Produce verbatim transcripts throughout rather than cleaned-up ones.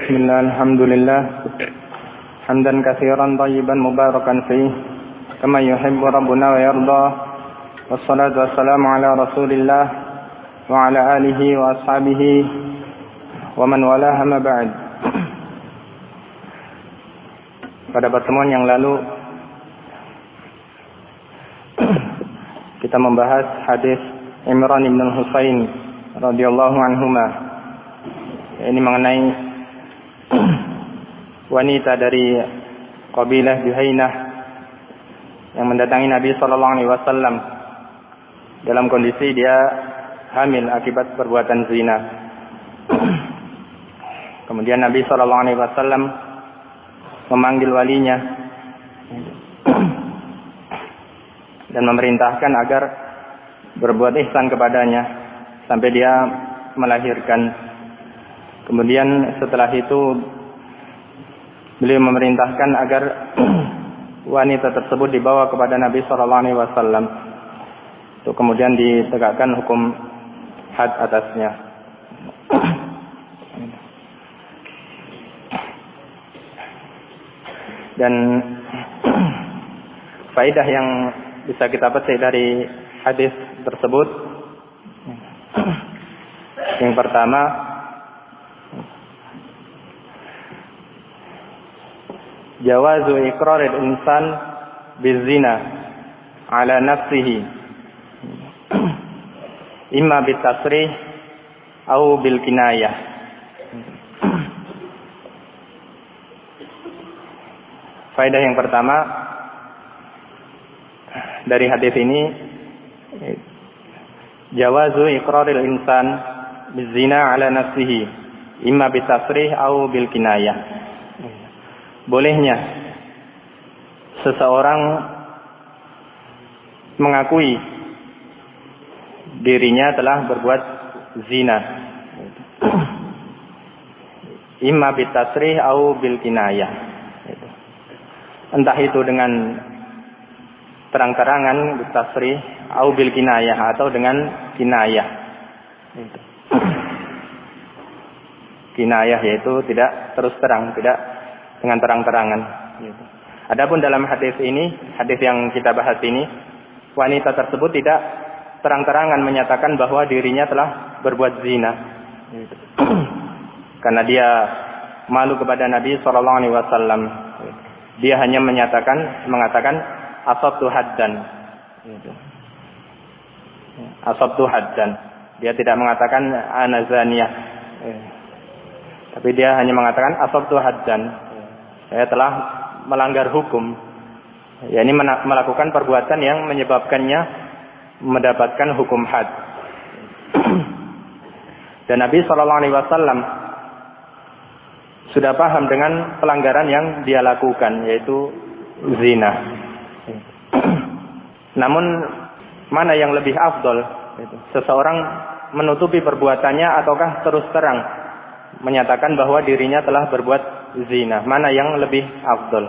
Bismillah, alhamdulillah. Hamdan katsiran thayyiban mubarakan fih, kama yuhibbu rabbuna wa yarda. Wassalatu wassalamu ala Rasulillah wa ala alihi wa ashabihi wa man walaha ma ba'd. Pada pertemuan yang lalu kita membahas hadis Imran bin Husain radhiyallahu anhuma. Ini mengenai wanita dari kabilah Juhainah yang mendatangi Nabi sallallahu alaihi wasallam dalam kondisi dia hamil akibat perbuatan zina. Kemudian Nabi sallallahu alaihi wasallam memanggil walinya dan memerintahkan agar berbuat ihsan kepadanya sampai dia melahirkan. Kemudian setelah itu beliau memerintahkan agar wanita tersebut dibawa kepada Nabi sallallahu alaihi wasallam untuk kemudian ditegakkan hukum had atasnya. Dan faedah yang bisa kita petik dari hadis tersebut, yang pertama, jawazu iqraril insan bizina ala nafsihi imma bitasrih atau bil kinayah. Faedah yang pertama dari hadis ini, jawazu iqraril insan bizina ala nafsihi imma bitasrih atau bil kinayah. Bolehnya seseorang mengakui dirinya telah berbuat zina, imma bitasrih au bil kinayah, entah itu dengan terang-terangan bitasrih au bil kinayah atau dengan kinayah. Kinayah yaitu tidak terus terang, tidak dengan terang-terangan. Adapun dalam hadis ini, hadis yang kita bahas ini, wanita tersebut tidak terang-terangan menyatakan bahwa dirinya telah berbuat zina, karena dia malu kepada Nabi sallallahu alaihi wasallam. Dia hanya menyatakan, mengatakan asabtu haddan, asabtu haddan. Dia tidak mengatakan ana zaniyah, tapi dia hanya mengatakan asabtu haddan. Saya telah melanggar hukum, yakni melakukan perbuatan yang menyebabkannya mendapatkan hukum had. Dan Nabi sallallahu alaihi wasallam sudah paham dengan pelanggaran yang dia lakukan, yaitu zina. Namun mana yang lebih afdol? Seseorang menutupi perbuatannya ataukah terus terang menyatakan bahwa dirinya telah berbuat zina? Mana yang lebih afdal?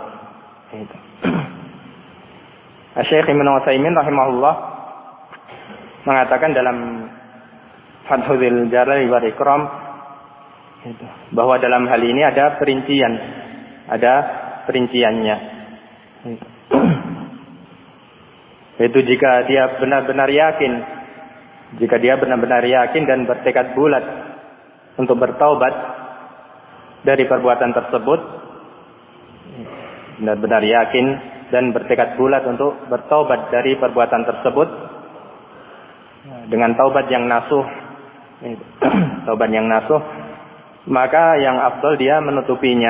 Syekh Ibnu Utsaimin rahimahullah mengatakan dalam Fathul Jalal wal Ikram bahwa dalam hal ini ada perincian, ada perinciannya. Itu jika dia benar-benar yakin, jika dia benar-benar yakin dan bertekad bulat untuk bertaubat dari perbuatan tersebut, benar-benar yakin dan bertekad bulat untuk bertaubat dari perbuatan tersebut dengan taubat yang nasuh, taubat yang nasuh, maka yang afdal dia menutupinya.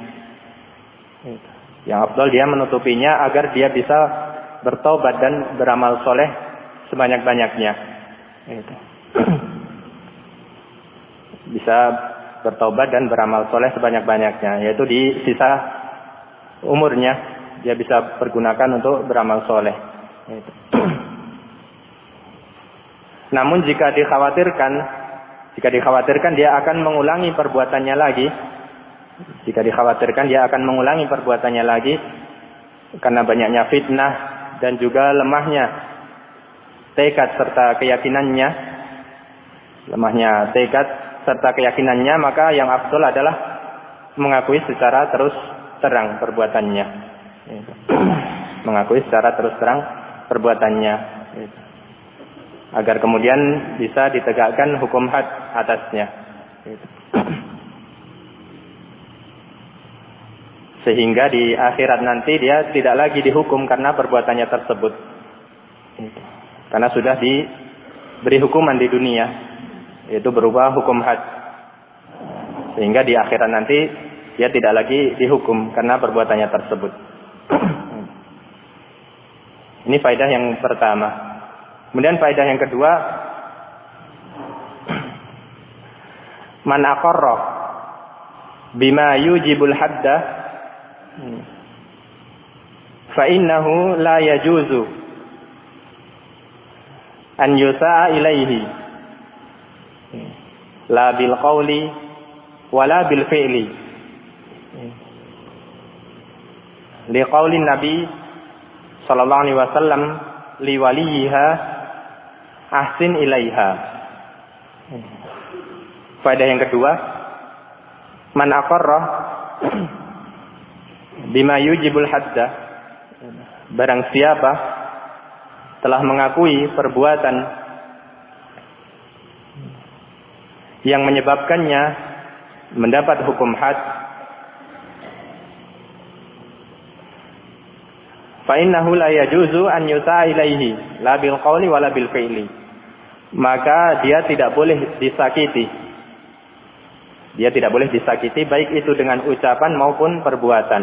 Yang afdal dia menutupinya agar dia bisa bertaubat dan beramal soleh sebanyak-banyaknya. Bisa bertaubat dan beramal soleh sebanyak-banyaknya, yaitu di sisa umurnya dia bisa pergunakan untuk beramal soleh. Namun jika dikhawatirkan, jika dikhawatirkan dia akan mengulangi perbuatannya lagi, jika dikhawatirkan dia akan mengulangi perbuatannya lagi karena banyaknya fitnah dan juga lemahnya tekad serta keyakinannya, lemahnya tekad serta keyakinannya, maka yang afdal adalah mengakui secara terus terang perbuatannya. Mengakui secara terus terang perbuatannya. Agar kemudian bisa ditegakkan hukum had atasnya. Sehingga di akhirat nanti dia tidak lagi dihukum karena perbuatannya tersebut. Karena sudah diberi hukuman di dunia, yaitu berupa hukum had. Sehingga di akhirat nanti dia tidak lagi dihukum karena perbuatannya tersebut. Ini faedah yang pertama. Kemudian faedah yang kedua, man aqarra bima yujibul hadda fa innahu la yajuzu an yusa'a ilaihi la bil qawli wala bil fi'li li qawli nabi sallallahu alaihi wasallam li waliha ahsin ilaiha. Faedah yang kedua, man aqarra bima yujibul hadda, barang siapa telah mengakui perbuatan yang menyebabkannya mendapat hukum had, fa innahu la yajuzu an yusa'a ilaihi la bil qawli wala bil fi'li, maka dia tidak boleh disakiti. Dia tidak boleh disakiti baik itu dengan ucapan maupun perbuatan.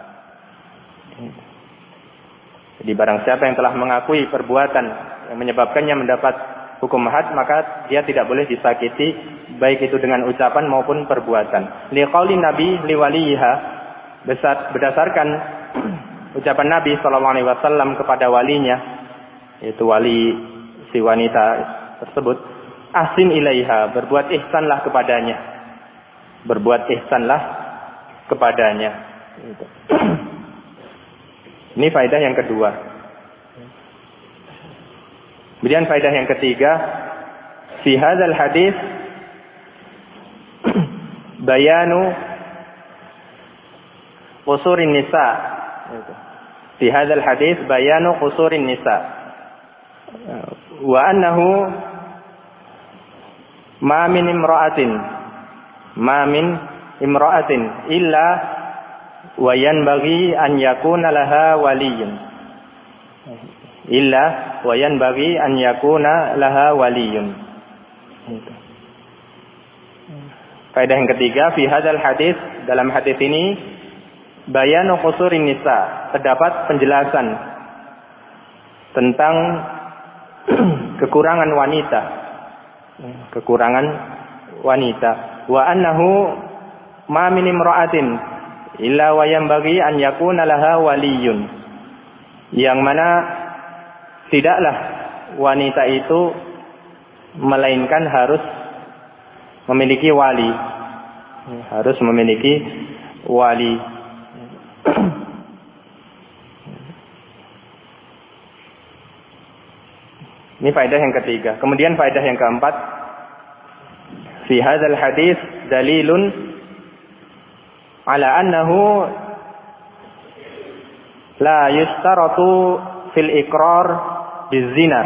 Jadi barang siapa yang telah mengakui perbuatan yang menyebabkannya mendapat hukum had, maka dia tidak boleh disakiti baik itu dengan ucapan maupun perbuatan. Li qauli nabi li waliha, berdasarkan ucapan Nabi sallallahu alaihi wasallam kepada walinya, yaitu wali si wanita tersebut, ahsin ilaiha, berbuat ihsanlah kepadanya. Berbuat ihsanlah kepadanya. Ini faedah yang kedua. Kemudian faedah yang ketiga, fi hadzal hadis bayanu qusurin nisa. Fi hadzal hadis bayanu qusurin nisa. Wa annahu ma min imra'atin ma min imra'atin illa wa yanbaghi an yakuna laha waliyyun illa wa yanbaghi an yakuna laha waliyyun. Faedah yang ketiga, fi hadzal hadis, dalam hadis ini bayanu qusurin nisa, terdapat penjelasan tentang kekurangan wanita, kekurangan wanita. Wa annahu ma min imra'atin illa wa yanbaghi an yakuna laha waliyyun, yang mana tidaklah wanita itu melainkan harus memiliki wali, harus memiliki wali. Ini faedah yang ketiga. Kemudian faedah yang keempat, fi hadzal hadis dalilun ala annahu la yustaratu fil iqrar bizina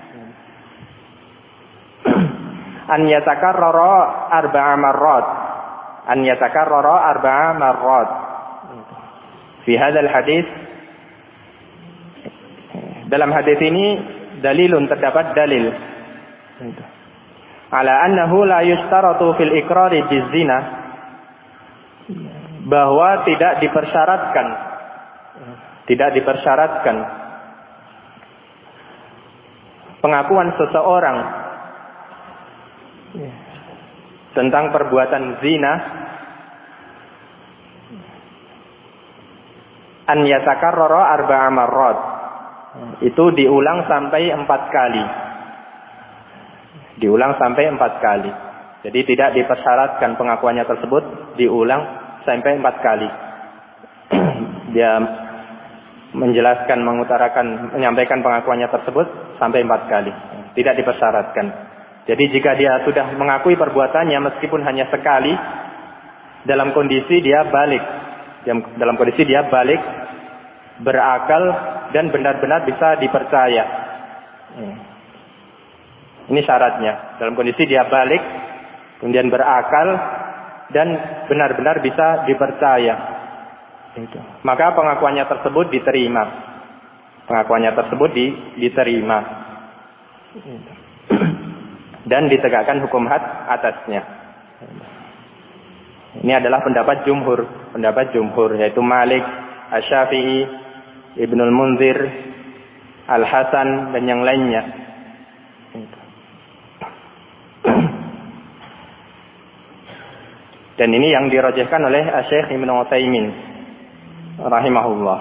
an yatakarrara arba'a marrat an yatakarrara arba'a marrat. Fi hadzal hadis, dalam hadis ini dalilun, terdapat dalil ala annahu la yustaratu fil iqrari bizina, bahwa tidak dipersyaratkan tidak dipersyaratkan pengakuan seseorang tentang perbuatan zina an yatakarrara arba'a marrat, itu diulang sampai empat kali. Diulang sampai empat kali. Jadi tidak dipersyaratkan pengakuannya tersebut diulang sampai empat kali. Dia menjelaskan, mengutarakan, menyampaikan pengakuannya tersebut sampai empat kali. Tidak dipersyaratkan. Jadi jika dia sudah mengakui perbuatannya meskipun hanya sekali, dalam kondisi dia balik, dalam kondisi dia balik, berakal dan benar-benar bisa dipercaya. Ini syaratnya. Dalam kondisi dia balik, kemudian berakal dan benar-benar bisa dipercaya. Itu. Maka pengakuannya tersebut diterima. Pengakuannya tersebut di, diterima. Dan ditegakkan hukum had atasnya. Ini adalah pendapat jumhur, pendapat jumhur yaitu Malik, Asy-Syafi'i, Ibnul Munzir, Al-Hasan dan yang lainnya. Dan ini yang dirajihkan oleh Syekh Ibnu Utsaimin rahimahullah.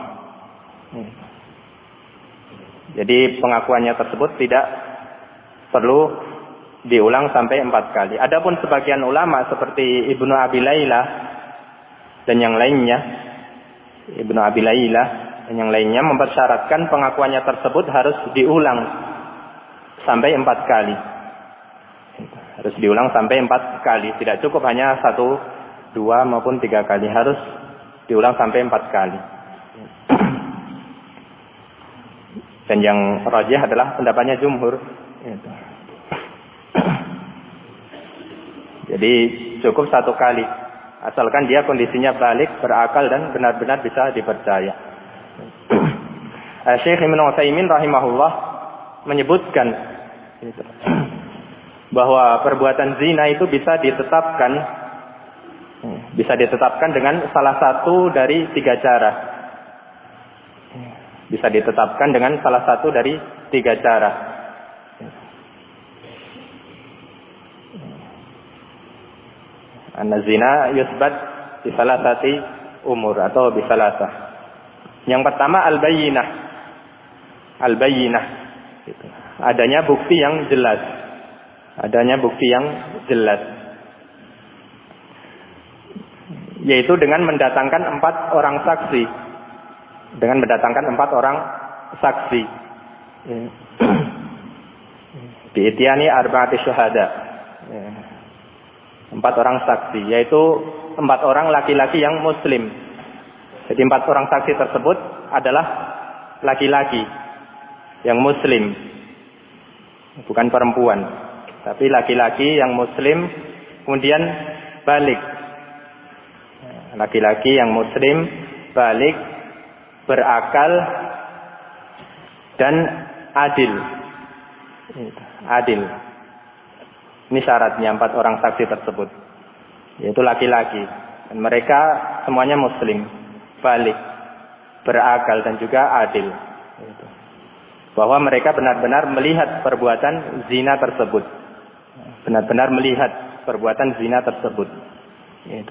Jadi pengakuannya tersebut tidak perlu diulang sampai empat kali. Adapun sebagian ulama seperti Ibnu Abi Layla dan yang lainnya, Ibnu Abi Layla dan yang lainnya mempersyaratkan pengakuannya tersebut harus diulang sampai empat kali. Harus diulang sampai empat kali. Tidak cukup hanya satu, dua maupun tiga kali. Harus diulang sampai empat kali. Dan yang rajih adalah pendapatnya jumhur. Jadi cukup satu kali. Asalkan dia kondisinya balik, berakal dan benar-benar bisa dipercaya. Syekh Ibnu Utsaimin rahimahullah menyebutkan bahwa perbuatan zina itu bisa ditetapkan bisa ditetapkan dengan salah satu dari tiga cara. Bisa ditetapkan dengan salah satu dari tiga cara. An-zina yusbat bi salasati umur atau bi salasah. Yang pertama al-bayyinah. Al-bayyinah. Adanya bukti yang jelas. Adanya bukti yang jelas. Yaitu dengan mendatangkan empat orang saksi. Dengan mendatangkan empat orang saksi. Bi'tiani arba'ati syuhada. Empat orang saksi. Yaitu empat orang laki-laki yang muslim. Jadi empat orang saksi tersebut adalah laki-laki yang muslim. Bukan perempuan. Tapi laki-laki yang muslim kemudian balik. Laki-laki yang muslim balik, berakal dan adil. Adil. Ini syaratnya empat orang saksi tersebut. Yaitu laki-laki. Dan mereka semuanya muslim, balik, berakal dan juga adil. Bahwa mereka benar-benar melihat perbuatan zina tersebut. Benar-benar melihat perbuatan zina tersebut. Itu.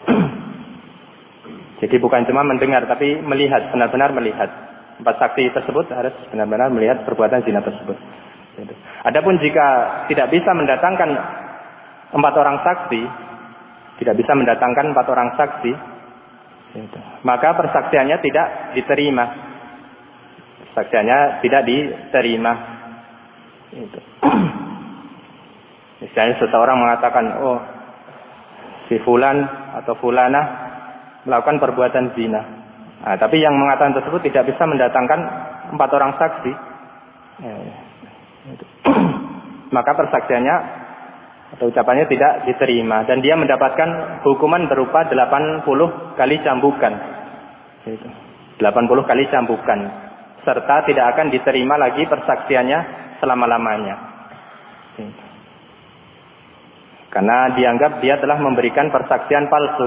Jadi bukan cuma mendengar, tapi melihat, benar-benar melihat. Empat saksi tersebut harus benar-benar melihat perbuatan zina tersebut. Itu. Adapun jika tidak bisa mendatangkan empat orang saksi, tidak bisa mendatangkan empat orang saksi, itu. Maka persaksiannya tidak diterima. Persaksiannya tidak diterima. Itu. Misalnya seseorang mengatakan, oh si fulan atau fulana melakukan perbuatan zina. Nah, tapi yang mengatakan tersebut tidak bisa mendatangkan empat orang saksi. Maka persaksiannya atau ucapannya tidak diterima. Dan dia mendapatkan hukuman berupa delapan puluh kali cambukan. delapan puluh kali cambukan. Serta tidak akan diterima lagi persaksiannya selama-lamanya. Karena dianggap dia telah memberikan persaksian palsu.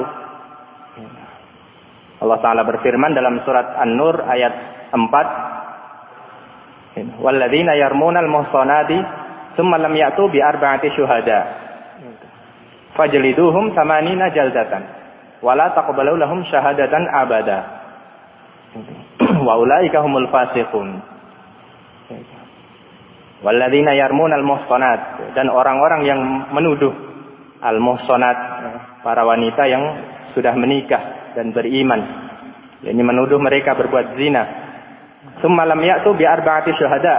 Allah Ta'ala berfirman dalam surat An-Nur ayat empat. Walladzina yarmunal muhsanati tsumma lam ya'tu bi arba'ati syuhada. Fajliduhum thamanina jaldatan. Wala taqbalu lahum syahadatan abada. Wa ulaika humul fasiqun. Walladzina yarmunal muhsanat, dan orang-orang yang menuduh al-muhsanat, para wanita yang sudah menikah dan beriman, yakni menuduh mereka berbuat zina. Tsumma lam ya'tu bi arba'ati syuhada.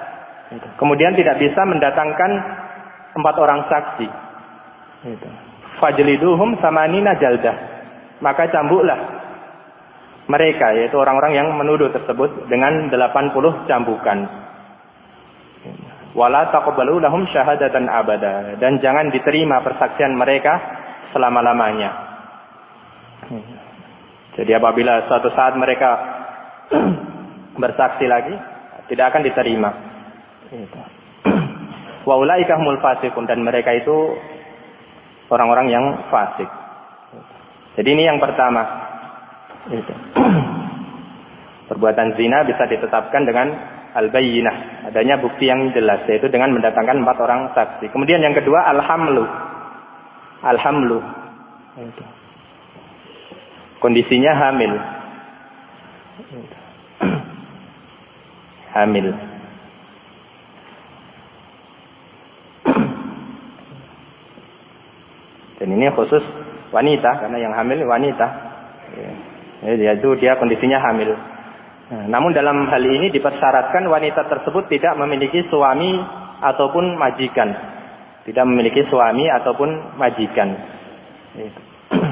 Kemudian tidak bisa mendatangkan empat orang saksi. fajliduhum samanina jaldah. Maka cambuklah mereka, yaitu orang-orang yang menuduh tersebut, dengan delapan puluh cambukan. Wala taqbalu lahum syahadatan abada, dan jangan diterima persaksian mereka selama-lamanya. Jadi apabila suatu saat mereka bersaksi lagi, tidak akan diterima. Wa ulaika humul fasiqun, dan mereka itu orang-orang yang fasik. Jadi ini yang pertama. Itu. Perbuatan zina bisa ditetapkan dengan al-bayyinah, adanya bukti yang jelas, yaitu dengan mendatangkan empat orang saksi. Kemudian yang kedua, al-hamlu. Al-hamlu. Itu. Kondisinya hamil. Itu. Hamil. Dan ini khusus wanita, karena yang hamil wanita. Ya, itu dia kondisinya hamil. Nah, namun dalam hal ini dipersyaratkan wanita tersebut tidak memiliki suami ataupun majikan. Tidak memiliki suami ataupun majikan. Itu.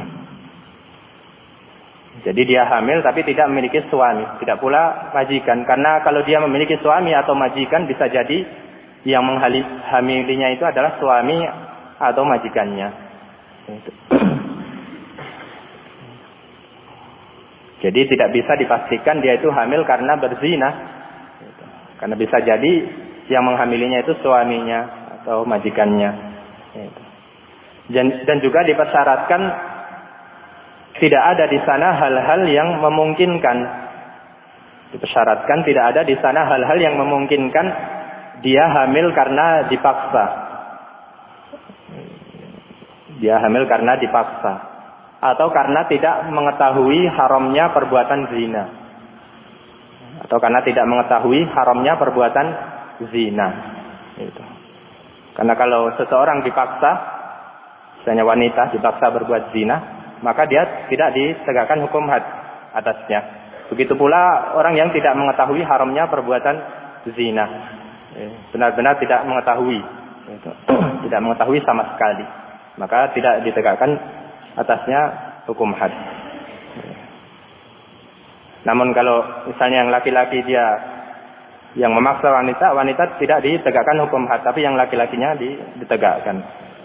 Jadi dia hamil tapi tidak memiliki suami, tidak pula majikan. Karena kalau dia memiliki suami atau majikan, bisa jadi yang menghamilinya itu adalah suami atau majikannya. Itu. Jadi tidak bisa dipastikan dia itu hamil karena berzina. Itu. Karena bisa jadi yang menghamilinya itu suaminya atau majikannya. Itu. Dan, dan juga dipersyaratkan tidak ada di sana hal-hal yang memungkinkan. Dipersyaratkan tidak ada di sana hal-hal yang memungkinkan dia hamil karena dipaksa. Dia hamil karena dipaksa. Atau karena tidak mengetahui haramnya perbuatan zina. Atau karena tidak mengetahui haramnya perbuatan zina. Itu. Karena kalau seseorang dipaksa, misalnya wanita dipaksa berbuat zina, maka dia tidak ditegakkan hukum had atasnya. Begitu pula orang yang tidak mengetahui haramnya perbuatan zina, benar-benar tidak mengetahui, tidak mengetahui sama sekali, maka tidak ditegakkan atasnya hukum had. Namun kalau misalnya yang laki-laki dia yang memaksa wanita, wanita tidak ditegakkan hukum had, tapi yang laki-lakinya ditegakkan.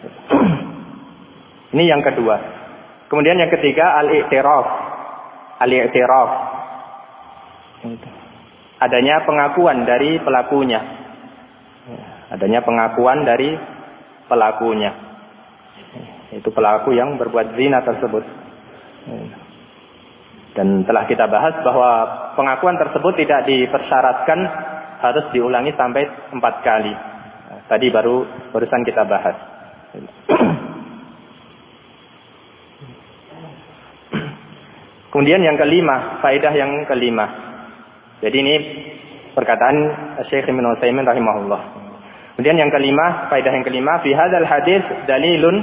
Ini yang kedua. Kemudian yang ketiga, al-i'tiraf. Al-i'tiraf. Adanya pengakuan dari pelakunya. Adanya pengakuan dari pelakunya. Itu pelaku yang berbuat zina tersebut. Dan telah kita bahas bahwa pengakuan tersebut tidak dipersyaratkan harus diulangi sampai empat kali. Tadi baru barusan kita bahas. Kemudian yang kelima, faedah yang kelima. Jadi ini perkataan Syekh Ibnu Utsaimin rahimahullah. Kemudian yang kelima, faedah yang kelima, fi hadzal hadis dalilun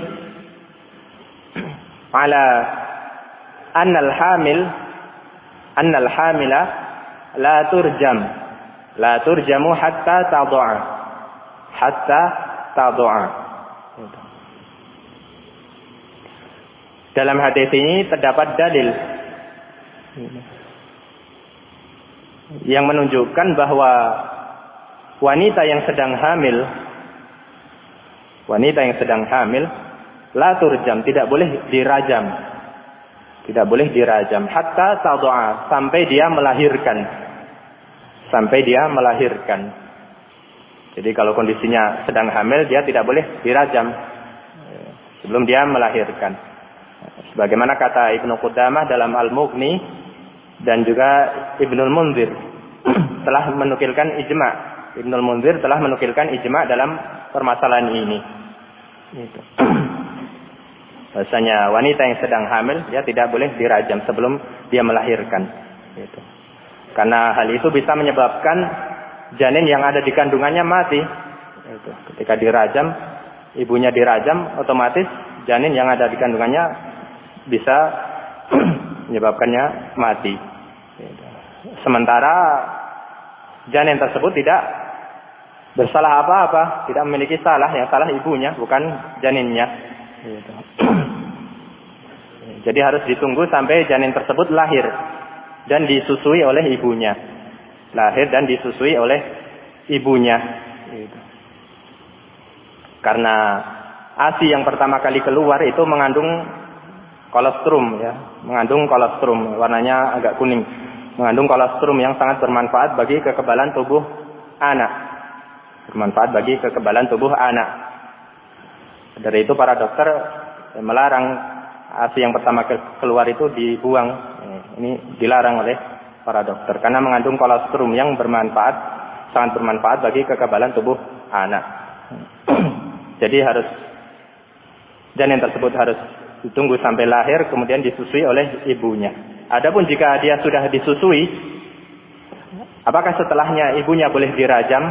ala annal hamil annal hamila la turjam la turjamu hatta tad'a hatta tad'a. Dalam hadis ini terdapat dalil yang menunjukkan bahwa wanita yang sedang hamil, wanita yang sedang hamil, la turjam, tidak boleh dirajam, tidak boleh dirajam, hatta tad'a, sampai dia melahirkan, sampai dia melahirkan. Jadi kalau kondisinya sedang hamil, dia tidak boleh dirajam sebelum dia melahirkan. Sebagaimana kata Ibnu Qudamah dalam Al-Mughni dan juga Ibnul Munzir telah menukilkan ijma. Ibnul Munzir telah menukilkan ijma dalam permasalahan ini. Itu. Bahasanya wanita yang sedang hamil dia tidak boleh dirajam sebelum dia melahirkan. Itu. Karena hal itu bisa menyebabkan janin yang ada di kandungannya mati. Itu. Ketika dirajam, ibunya dirajam, otomatis janin yang ada di kandungannya bisa menyebabkannya mati. Sementara janin tersebut tidak bersalah apa-apa, tidak memiliki salah, yang salah ibunya bukan janinnya. Jadi harus ditunggu sampai janin tersebut lahir dan disusui oleh ibunya. Lahir dan disusui oleh ibunya. Karena ASI yang pertama kali keluar itu mengandung kolostrum, ya, mengandung kolostrum, warnanya agak kuning, mengandung kolostrum yang sangat bermanfaat bagi kekebalan tubuh anak, bermanfaat bagi kekebalan tubuh anak. Dari itu para dokter melarang ASI yang pertama keluar itu dibuang. Ini dilarang oleh para dokter karena mengandung kolostrum yang bermanfaat, sangat bermanfaat bagi kekebalan tubuh anak. Jadi harus janin tersebut harus ditunggu sampai lahir kemudian disusui oleh ibunya. Adapun jika dia sudah disusui, apakah setelahnya ibunya boleh dirajam?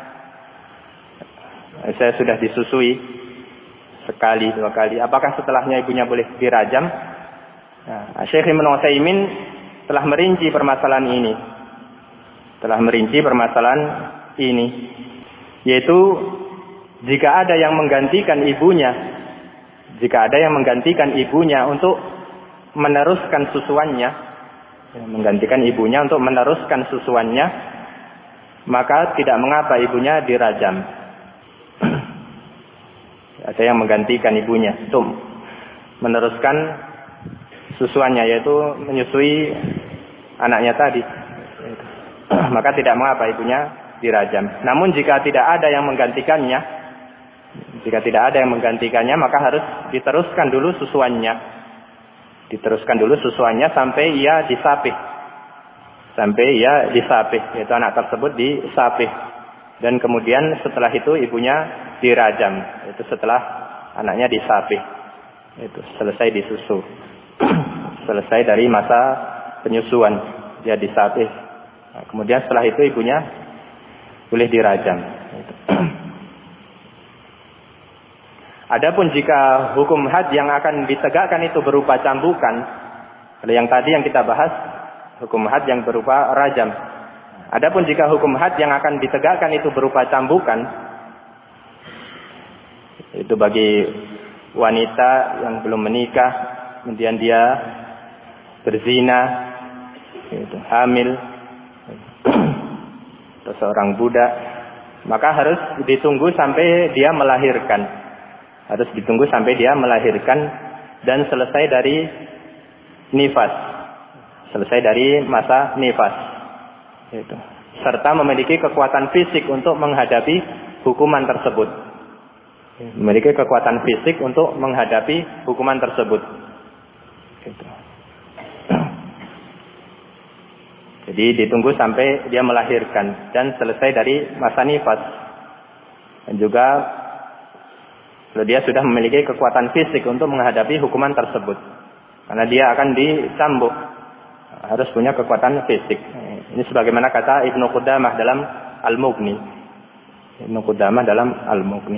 Saya sudah disusui sekali, dua kali. Apakah setelahnya ibunya boleh dirajam? Nah, Syekh Ibnu Utsaimin telah merinci permasalahan ini. Telah merinci permasalahan ini, yaitu jika ada yang menggantikan ibunya, jika ada yang menggantikan ibunya untuk meneruskan susuannya, menggantikan ibunya untuk meneruskan susuannya, maka tidak mengapa ibunya dirajam. Ada yang menggantikan ibunya untuk meneruskan susuannya, yaitu menyusui anaknya tadi, maka tidak mengapa ibunya dirajam. Namun jika tidak ada yang menggantikannya, jika tidak ada yang menggantikannya, maka harus diteruskan dulu susuannya. Diteruskan dulu susuannya sampai ia disapih. Sampai ia disapih, yaitu anak tersebut disapih. Dan kemudian setelah itu ibunya dirajam. Itu setelah anaknya disapih. Itu selesai disusu. Selesai dari masa penyusuan, dia disapih. Nah, kemudian setelah itu ibunya boleh dirajam. Itu. Adapun jika hukum had yang akan ditegakkan itu berupa cambukan, kalau yang tadi yang kita bahas hukum had yang berupa rajam. Adapun jika hukum had yang akan ditegakkan itu berupa cambukan, itu bagi wanita yang belum menikah, kemudian dia berzina, itu hamil, atau seorang budak, maka harus ditunggu sampai dia melahirkan. Harus ditunggu sampai dia melahirkan dan selesai dari nifas, selesai dari masa nifas, itu. Serta memiliki kekuatan fisik untuk menghadapi hukuman tersebut, memiliki kekuatan fisik untuk menghadapi hukuman tersebut. Itu. Jadi ditunggu sampai dia melahirkan dan selesai dari masa nifas, dan juga kalau dia sudah memiliki kekuatan fisik untuk menghadapi hukuman tersebut. Karena dia akan dicambuk. Harus punya kekuatan fisik. Ini sebagaimana kata Ibnu Qudamah dalam Al-Mughni. Ibnu Qudamah dalam Al-Mughni.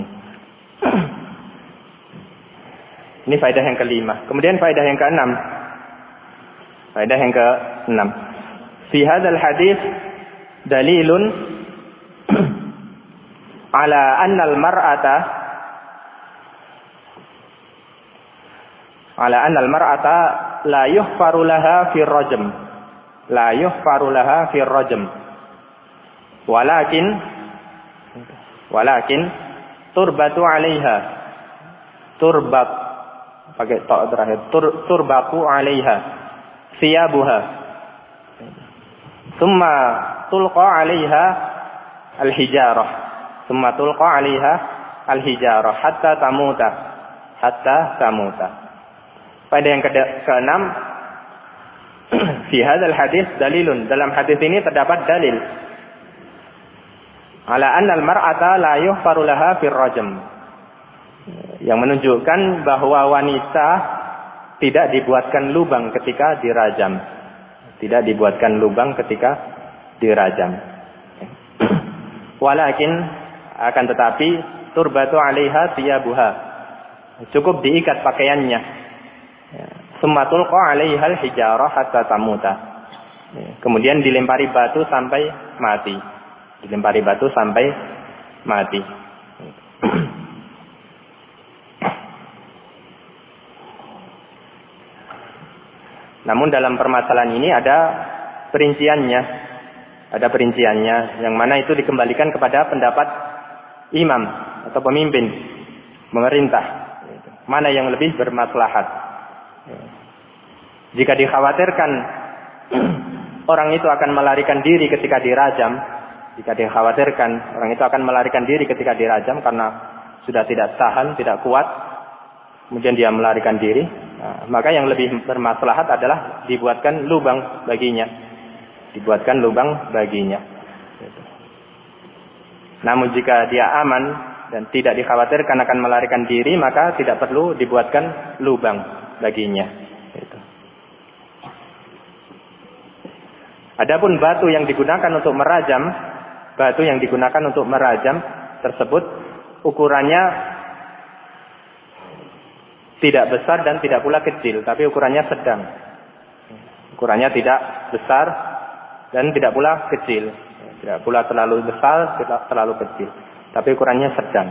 Ini faedah yang kelima. Kemudian faedah yang keenam. Faedah yang keenam. Fi hadzal hadis dalilun ala anna al-mar'ata ala anna al-mar'ata la yuhfaru laha fi rajm la yuhfaru laha fi rajm walakin walakin turbatu 'alaiha turbat pakai ta terakhir tur, turbaku 'alaiha thiyabuha thumma tulqa 'alaiha al-hijarah thumma tulqa 'alaiha al-hijarah hatta tamuta hatta tamuta. Pada yang keenam, fi hadzal hadis dalilun, dalam hadis ini terdapat dalil ala anna al-mar'ata la yuhfaru laha fir rajm, yang menunjukkan bahwa wanita tidak dibuatkan lubang ketika dirajam, tidak dibuatkan lubang ketika dirajam. Walakin, akan tetapi, turbatu 'alaiha thiyabuha, cukup diikat pakaiannya. Summa tulqa 'alaiha al-hijarah hatta tamuta. Kemudian dilempari batu sampai mati. Dilempari batu sampai mati. Namun dalam permasalahan ini ada perinciannya. Ada perinciannya yang mana itu dikembalikan kepada pendapat imam atau pemimpin pemerintah. Mana yang lebih bermaslahat. Jika dikhawatirkan orang itu akan melarikan diri ketika dirajam, jika dikhawatirkan orang itu akan melarikan diri ketika dirajam karena sudah tidak tahan, tidak kuat, kemudian dia melarikan diri, nah, maka yang lebih bermaslahat adalah dibuatkan lubang baginya, dibuatkan lubang baginya. Namun jika dia aman dan tidak dikhawatirkan akan melarikan diri, maka tidak perlu dibuatkan lubang baginya. Adapun batu yang digunakan untuk merajam, batu yang digunakan untuk merajam tersebut ukurannya tidak besar dan tidak pula kecil, tapi ukurannya sedang. Ukurannya tidak besar dan tidak pula kecil, tidak pula terlalu besar, tidak terlalu kecil, tapi ukurannya sedang.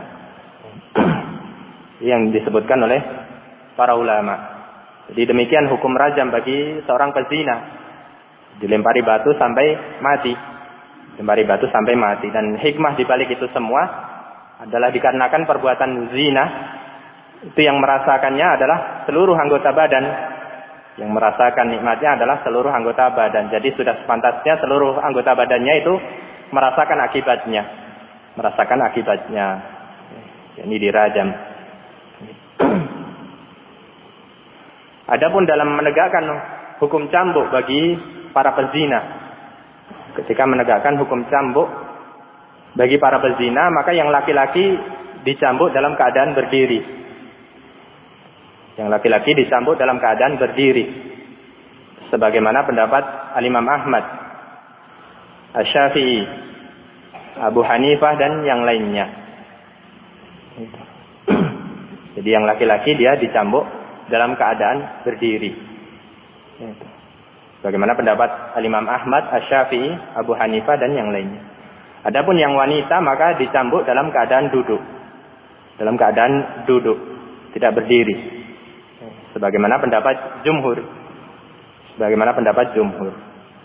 Yang disebutkan oleh para ulama. Jadi demikian hukum rajam bagi seorang pezina. Dilempari batu sampai mati. Dilempari batu sampai mati. Dan hikmah dibalik itu semua adalah dikarenakan perbuatan zina itu yang merasakannya adalah seluruh anggota badan. Yang merasakan nikmatnya adalah seluruh anggota badan. Jadi sudah sepantasnya seluruh anggota badannya itu merasakan akibatnya. Merasakan akibatnya. Ini dirajam. Adapun dalam menegakkan hukum cambuk bagi para pezina, ketika menegakkan hukum cambuk bagi para pezina, maka yang laki-laki dicambuk dalam keadaan berdiri. Yang laki-laki dicambuk dalam keadaan berdiri. Sebagaimana pendapat Al-Imam Ahmad, Asy-Syafi'i, Abu Hanifah dan yang lainnya. Jadi yang laki-laki dia dicambuk dalam keadaan berdiri. Bagaimana pendapat Al-Imam Ahmad, Asy-Syafi'i, Abu Hanifah dan yang lainnya. Adapun yang wanita maka dicambuk dalam keadaan duduk. Dalam keadaan duduk, tidak berdiri. Sebagaimana pendapat jumhur. Sebagaimana pendapat jumhur.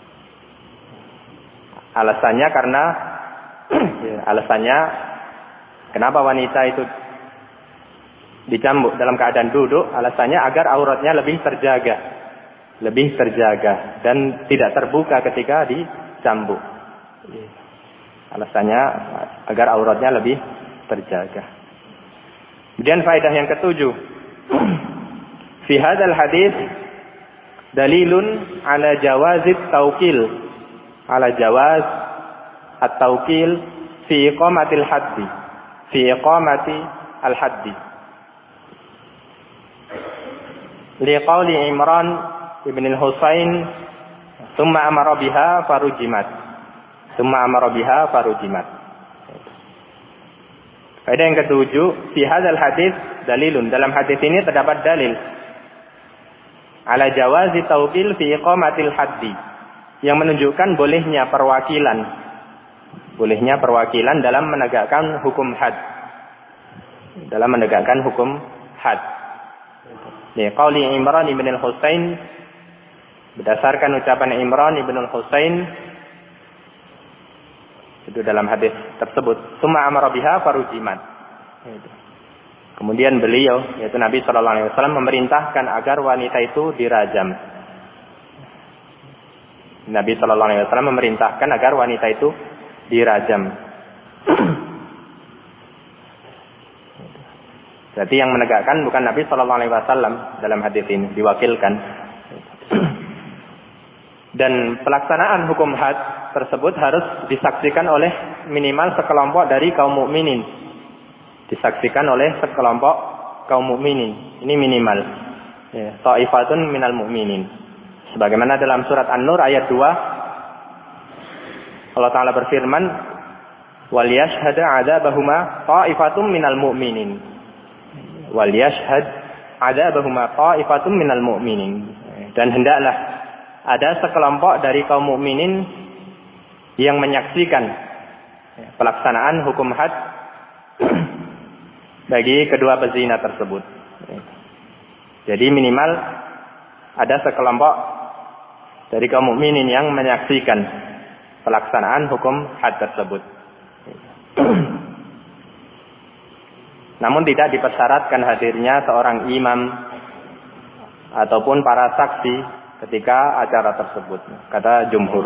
Alasannya karena ya, alasannya kenapa wanita itu dicambuk dalam keadaan duduk? Alasannya agar auratnya lebih terjaga. Lebih terjaga dan tidak terbuka ketika dicambuk. Alasannya agar auratnya lebih terjaga. Kemudian faedah yang ketujuh. Fi hadzal hadis dalilun ala jawazit tawqil. Ala jawaz at-tawqil fi iqamatil haddi. Fi iqamati al-haddi. Liqauli Imran Ibn al-Husain, "Tsumma amara biha farujimat." Tsumma amara biha farujimat. Faedah yang ketujuh, fi hadzal hadis dalilun. Dalam hadis ini terdapat dalil ala jawazi tawqil fi iqamatil haddi, yang menunjukkan bolehnya perwakilan. Bolehnya perwakilan dalam menegakkan hukum had. Dalam menegakkan hukum had. Ni qauli Imran ibn al-Husain, berdasarkan ucapan Imran ibn al-Husain itu dalam hadis tersebut, summa amara biha farujimat. Kemudian beliau, yaitu Nabi sallallahu alaihi wasallam, memerintahkan agar wanita itu dirajam. Nabi sallallahu alaihi wasallam memerintahkan agar wanita itu dirajam. Berarti yang menegakkan bukan Nabi sallallahu alaihi wasallam dalam hadis ini, diwakilkan. Dan pelaksanaan hukum had tersebut harus disaksikan oleh minimal sekelompok dari kaum mukminin. Disaksikan oleh sekelompok kaum mukminin. Ini minimal. Ya, ta'ifatun minal mu'minin. Sebagaimana dalam surat An-Nur ayat dua, Allah Ta'ala berfirman, "Wal yashhadu 'adzabahuma ta'ifatun minal mu'minin." Wal yashhad 'adzabahuma ta'ifatun minal mu'minin. Dan hendaklah ada sekelompok dari kaum mukminin yang menyaksikan pelaksanaan hukum had bagi kedua pezina tersebut. Jadi minimal ada sekelompok dari kaum mukminin yang menyaksikan pelaksanaan hukum had tersebut. Namun tidak dipersyaratkan hadirnya seorang imam ataupun para saksi ketika acara tersebut, kata jumhur.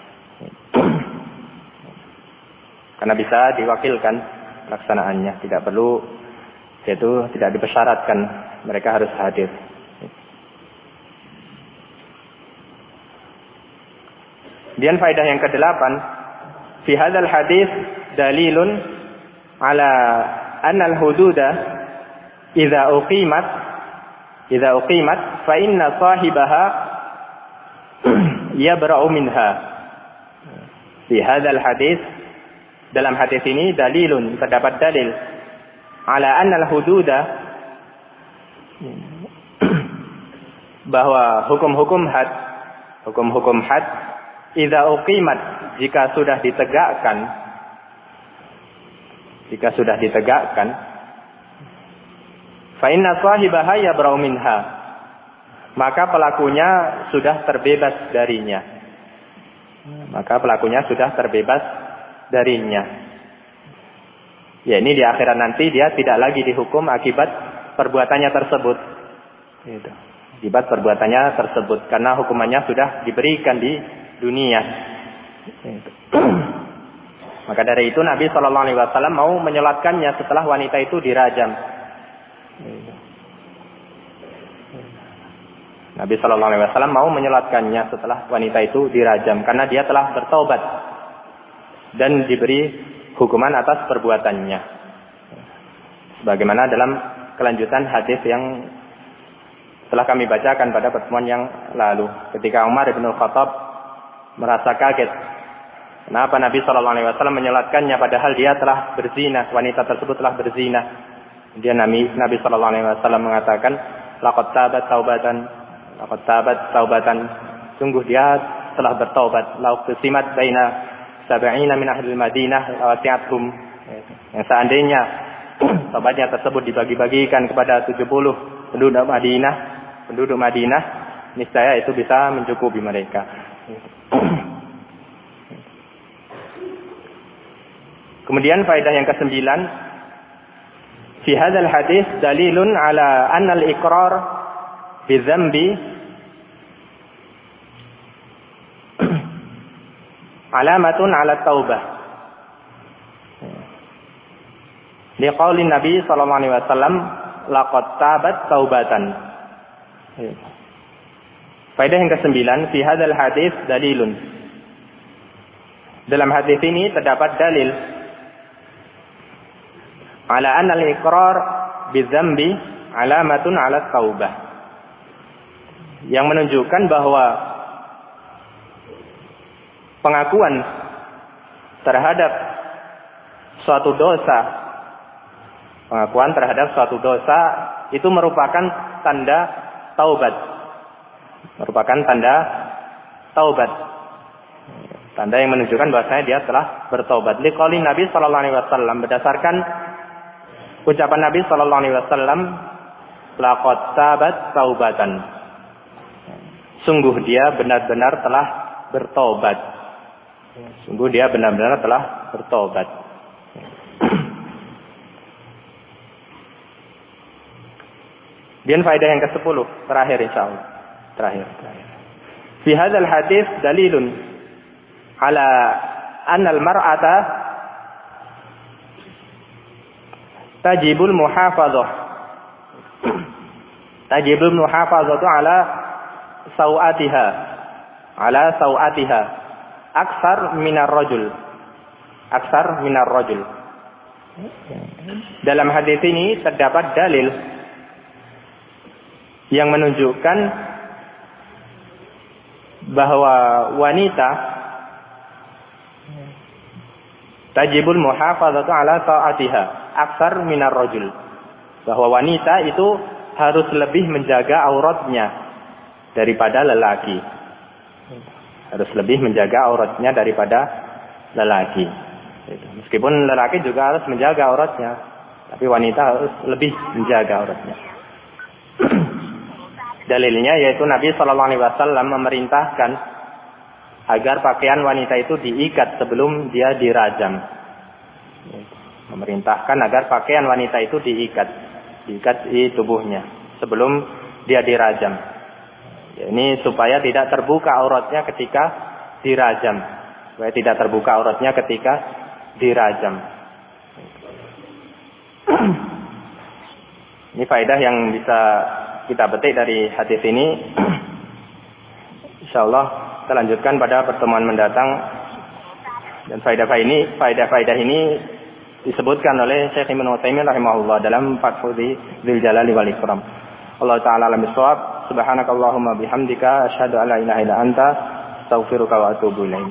Karena bisa diwakilkan pelaksanaannya, tidak perlu, yaitu tidak dipersyaratkan mereka harus hadir. Kemudian faedah yang kedelapan, fi hadzal hadis dalilun ala anna al-hududa idza uqimat idza uqimat fa inna sahibaha yabra'u minha. Fi hadzal hadis, dalam hadis ini dalilun, terdapat dalil ala anna al-hududa, bahwa hukum-hukum had, hukum-hukum had idza uqimat, jika sudah ditegakkan, jika sudah ditegakkan, fa inna sahibaha yabra'u minha, maka pelakunya sudah terbebas darinya. Maka pelakunya sudah terbebas darinya. Ya, ini di akhirat nanti dia tidak lagi dihukum akibat perbuatannya tersebut. Gitu. Akibat perbuatannya tersebut, karena hukumannya sudah diberikan di dunia. Gitu. Maka dari itu Nabi Shallallahu Alaihi Wasallam mau menyolatkannya setelah wanita itu dirajam. Gitu. Nabi Shallallahu Alaihi Wasallam mau menyolatkannya setelah wanita itu dirajam, karena dia telah bertaubat dan diberi hukuman atas perbuatannya. Sebagaimana dalam kelanjutan hadis yang telah kami bacakan pada pertemuan yang lalu, ketika Umar bin Khattab merasa kaget, kenapa Nabi Shallallahu Alaihi Wasallam menyolatkannya padahal dia telah berzina, wanita tersebut telah berzina. Dia Nabi Nabi Shallallahu Alaihi Wasallam mengatakan, laqad tabat taubatan, laqad tabat taubatan, sungguh dia telah bertaubat. Lau qisimat baina sab'ina min ahli Madinah wasi'athum, yang seandainya taubatnya tersebut dibagi-bagikan kepada tujuh puluh penduduk Madinah, penduduk Madinah, niscaya itu bisa mencukupi mereka. Kemudian faedah yang kesembilan, fi hadzal hadis dalilun ala anna al-iqrar bi dzambi alamatun ala taubah. Liqaulin Nabi sallallahu alaihi wasallam, laqad tabat taubatan. Faedah yang kesembilan, fi hadzal hadis dalilun. Dalam hadis ini terdapat dalil ala anna al-iqrar bidzambi alamatun ala taubah, yang menunjukkan bahwa pengakuan terhadap suatu dosa, pengakuan terhadap suatu dosa itu merupakan tanda taubat, merupakan tanda taubat, tanda yang menunjukkan bahwasanya dia telah bertaubat. Liqaulin Nabi sallallahu alaihi wasallam, berdasarkan ucapan Nabi sallallahu alaihi wasallam, laqad tabat taubatan, sungguh dia benar-benar telah bertaubat. Sungguh dia benar-benar telah bertobat. Dan faedah yang kesepuluh, terakhir insyaallah. Terakhir, terakhir. Fi hadzal hadis dalilun ala anna al-mar'ata tajibul muhafadzah. Tajibul muhafadzatu ala sawatiha. Ala sawatiha. Aksar minar rajul, aksar minar rajul. Dalam hadis ini terdapat dalil yang menunjukkan bahwa wanita tajibul muhafadzatu ala ta'atiha aksar minar rajul, bahwa wanita itu harus lebih menjaga auratnya daripada lelaki. Harus lebih menjaga auratnya daripada lelaki. Meskipun lelaki juga harus menjaga auratnya, tapi wanita harus lebih menjaga auratnya. Dalilnya yaitu Nabi shallallahu alaihi wasallam memerintahkan agar pakaian wanita itu diikat sebelum dia dirajam. Memerintahkan agar pakaian wanita itu diikat, diikat di tubuhnya sebelum dia dirajam. Ya, ini supaya tidak terbuka auratnya ketika dirajam, supaya tidak terbuka auratnya ketika dirajam. Ini faedah yang bisa kita petik dari hadis ini. Insyaallah kita lanjutkan pada pertemuan mendatang. Dan faedah-faedah ini, faedah-faedah ini disebutkan oleh Syekh Ibnu Utsaimin rahimahullah dalam Fathul Dzil Jalali wal Ikram. Allah taala alam bisawab. Subhanakallahumma bihamdika asyhadu an la ilaha illa anta astaghfiruka wa atubu ilaik.